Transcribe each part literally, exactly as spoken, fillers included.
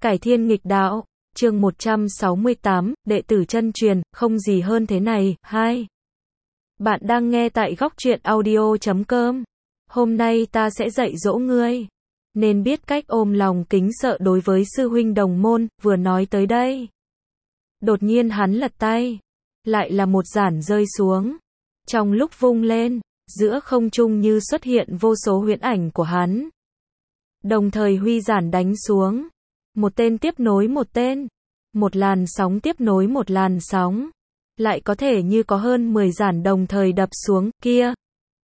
Cải thiên nghịch đạo, chương một trăm sáu mươi tám, đệ tử chân truyền, không gì hơn thế này. Hai. Bạn đang nghe tại góc truyện audio chấm com. Hôm nay ta sẽ dạy dỗ ngươi, nên biết cách ôm lòng kính sợ đối với sư huynh đồng môn. Vừa nói tới đây, đột nhiên hắn lật tay, lại là một giản rơi xuống. Trong lúc vung lên, giữa không trung như xuất hiện vô số huyễn ảnh của hắn. Đồng thời huy giản đánh xuống, một tên tiếp nối một tên, một làn sóng tiếp nối một làn sóng, lại có thể như có hơn mười giản đồng thời đập xuống, kia.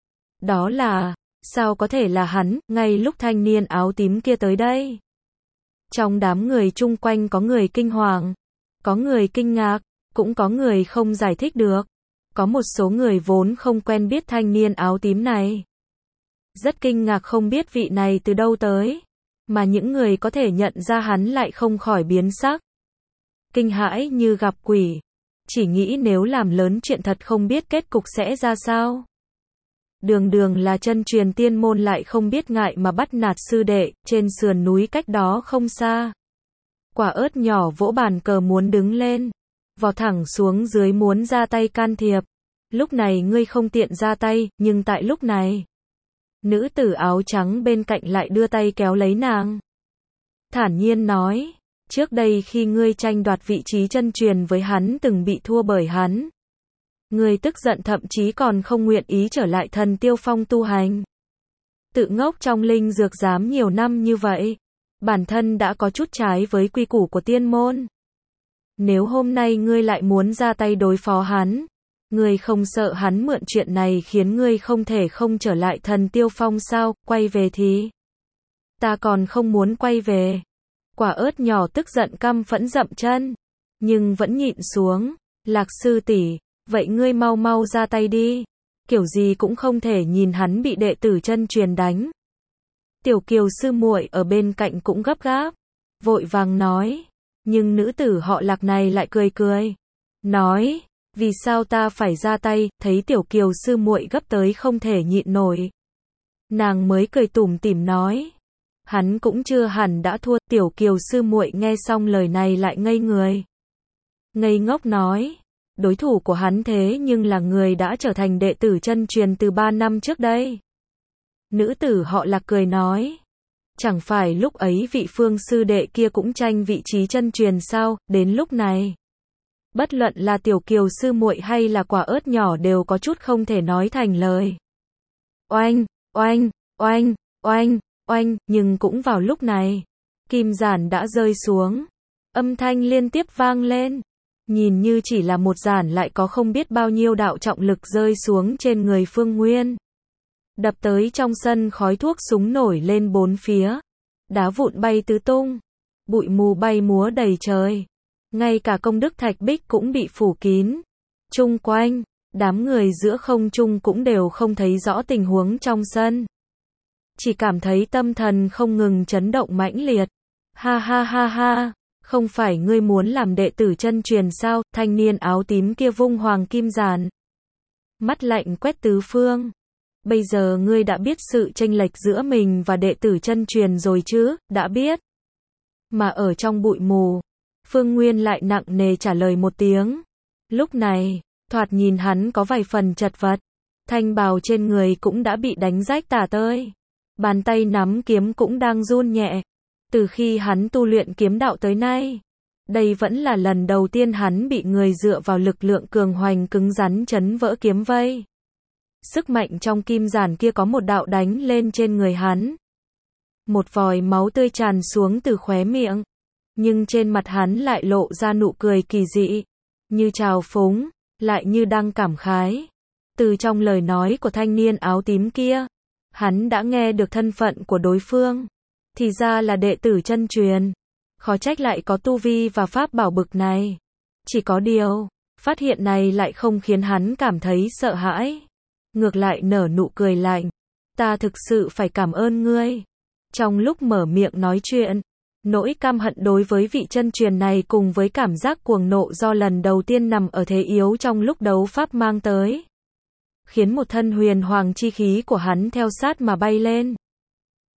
Đó là, sao có thể là hắn, ngay lúc thanh niên áo tím kia tới đây. Trong đám người chung quanh có người kinh hoàng, có người kinh ngạc, cũng có người không giải thích được. Có một số người vốn không quen biết thanh niên áo tím này, rất kinh ngạc không biết vị này từ đâu tới, mà những người có thể nhận ra hắn lại không khỏi biến sắc. Kinh hãi như gặp quỷ, chỉ nghĩ nếu làm lớn chuyện thật không biết kết cục sẽ ra sao. Đường đường là chân truyền tiên môn lại không biết ngại mà bắt nạt sư đệ, trên sườn núi cách đó không xa. Quả ớt nhỏ vỗ bàn cờ muốn đứng lên, vò thẳng xuống dưới muốn ra tay can thiệp. Lúc này ngươi không tiện ra tay, nhưng tại lúc này, nữ tử áo trắng bên cạnh lại đưa tay kéo lấy nàng. Thản nhiên nói, trước đây khi ngươi tranh đoạt vị trí chân truyền với hắn từng bị thua bởi hắn. Ngươi tức giận thậm chí còn không nguyện ý trở lại Thần Tiêu Phong tu hành. Tự ngốc trong linh dược giám nhiều năm như vậy, bản thân đã có chút trái với quy củ của tiên môn. Nếu hôm nay ngươi lại muốn ra tay đối phó hắn, ngươi không sợ hắn mượn chuyện này khiến ngươi không thể không trở lại Thần Tiêu Phong sao? Quay về thì ta còn không muốn quay về. Quả ớt nhỏ tức giận căm phẫn dậm chân, nhưng vẫn nhịn xuống. Lạc sư tỷ, vậy ngươi mau mau ra tay đi, kiểu gì cũng không thể nhìn hắn bị đệ tử chân truyền đánh. Tiểu Kiều sư muội ở bên cạnh cũng gấp gáp, vội vàng nói, nhưng nữ tử họ Lạc này lại cười cười, nói, vì sao ta phải ra tay? Thấy Tiểu Kiều sư muội gấp tới không thể nhịn nổi, nàng mới cười tủm tỉm nói, hắn cũng chưa hẳn đã thua. Tiểu Kiều sư muội nghe xong lời này lại ngây người, ngây ngốc nói, đối thủ của hắn thế nhưng là người đã trở thành đệ tử chân truyền từ ba năm trước đây. Nữ tử họ Lạc cười nói, chẳng phải lúc ấy vị Phương sư đệ kia cũng tranh vị trí chân truyền sao? Đến lúc này, bất luận là Tiểu Kiều sư muội hay là quả ớt nhỏ đều có chút không thể nói thành lời. Oanh, oanh, oanh, oanh, oanh, nhưng cũng vào lúc này, kim giản đã rơi xuống, âm thanh liên tiếp vang lên. Nhìn như chỉ là một giản lại có không biết bao nhiêu đạo trọng lực rơi xuống trên người Phương Nguyên. Đập tới trong sân, khói thuốc súng nổi lên bốn phía, đá vụn bay tứ tung, bụi mù bay múa đầy trời. Ngay cả công đức thạch bích cũng bị phủ kín. Chung quanh, đám người giữa không trung cũng đều không thấy rõ tình huống trong sân. Chỉ cảm thấy tâm thần không ngừng chấn động mãnh liệt. Ha ha ha ha, không phải ngươi muốn làm đệ tử chân truyền sao? Thanh niên áo tím kia vung hoàng kim giản, mắt lạnh quét tứ phương. Bây giờ ngươi đã biết sự chênh lệch giữa mình và đệ tử chân truyền rồi chứ? Đã biết. Mà ở trong bụi mù, Phương Nguyên lại nặng nề trả lời một tiếng. Lúc này, thoạt nhìn hắn có vài phần chật vật, thanh bào trên người cũng đã bị đánh rách tả tơi. Bàn tay nắm kiếm cũng đang run nhẹ. Từ khi hắn tu luyện kiếm đạo tới nay, đây vẫn là lần đầu tiên hắn bị người dựa vào lực lượng cường hoành cứng rắn chấn vỡ kiếm vây. Sức mạnh trong kim giản kia có một đạo đánh lên trên người hắn. Một vòi máu tươi tràn xuống từ khóe miệng, nhưng trên mặt hắn lại lộ ra nụ cười kỳ dị, như trào phúng, lại như đang cảm khái. Từ trong lời nói của thanh niên áo tím kia, hắn đã nghe được thân phận của đối phương. Thì ra là đệ tử chân truyền, khó trách lại có tu vi và pháp bảo bực này. Chỉ có điều, phát hiện này lại không khiến hắn cảm thấy sợ hãi, ngược lại nở nụ cười lạnh. Ta thực sự phải cảm ơn ngươi. Trong lúc mở miệng nói chuyện, nỗi căm hận đối với vị chân truyền này cùng với cảm giác cuồng nộ do lần đầu tiên nằm ở thế yếu trong lúc đấu pháp mang tới, khiến một thân huyền hoàng chi khí của hắn theo sát mà bay lên.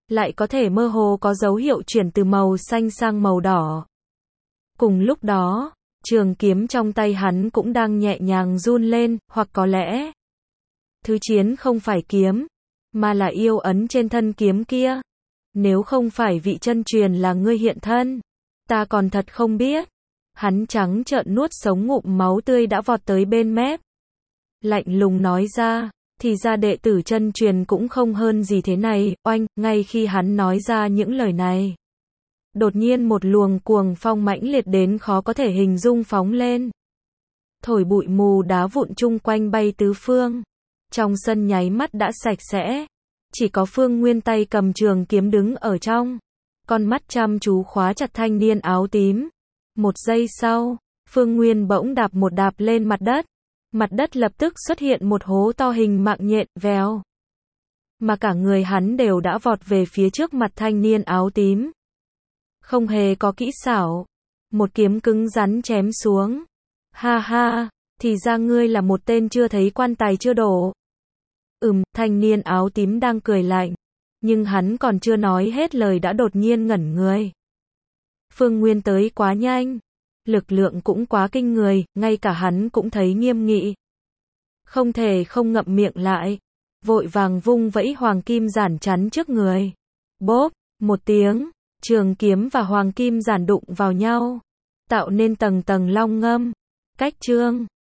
lại có thể mơ hồ có dấu hiệu chuyển từ màu xanh sang màu đỏ. Cùng lúc đó, trường kiếm trong tay hắn cũng đang nhẹ nhàng run lên, hoặc có lẽ, thứ chiến không phải kiếm, mà là yêu ấn trên thân kiếm kia. Nếu không phải vị chân truyền là ngươi hiện thân, ta còn thật không biết. Hắn trắng trợn nuốt sống ngụm máu tươi đã vọt tới bên mép. Lạnh lùng nói ra, thì ra đệ tử chân truyền cũng không hơn gì thế này. Oanh, ngay khi hắn nói ra những lời này, đột nhiên một luồng cuồng phong mãnh liệt đến khó có thể hình dung phóng lên. Thổi bụi mù đá vụn chung quanh bay tứ phương. Trong sân nháy mắt đã sạch sẽ. Chỉ có Phương Nguyên tay cầm trường kiếm đứng ở trong. Con mắt chăm chú khóa chặt thanh niên áo tím. Một giây sau, Phương Nguyên bỗng đạp một đạp lên mặt đất. Mặt đất lập tức xuất hiện một hố to hình mạng nhện, vèo. Mà cả người hắn đều đã vọt về phía trước mặt thanh niên áo tím. Không hề có kỹ xảo. Một kiếm cứng rắn chém xuống. Ha ha, thì ra ngươi là một tên chưa thấy quan tài chưa đổ. Ừm, thanh niên áo tím đang cười lạnh. Nhưng hắn còn chưa nói hết lời đã đột nhiên ngẩn người. Phương Nguyên tới quá nhanh. Lực lượng cũng quá kinh người, ngay cả hắn cũng thấy nghiêm nghị. Không thể không ngậm miệng lại. Vội vàng vung vẫy hoàng kim giản chắn trước người. Bốp, một tiếng, trường kiếm và hoàng kim giản đụng vào nhau. Tạo nên tầng tầng long ngâm. Cách chương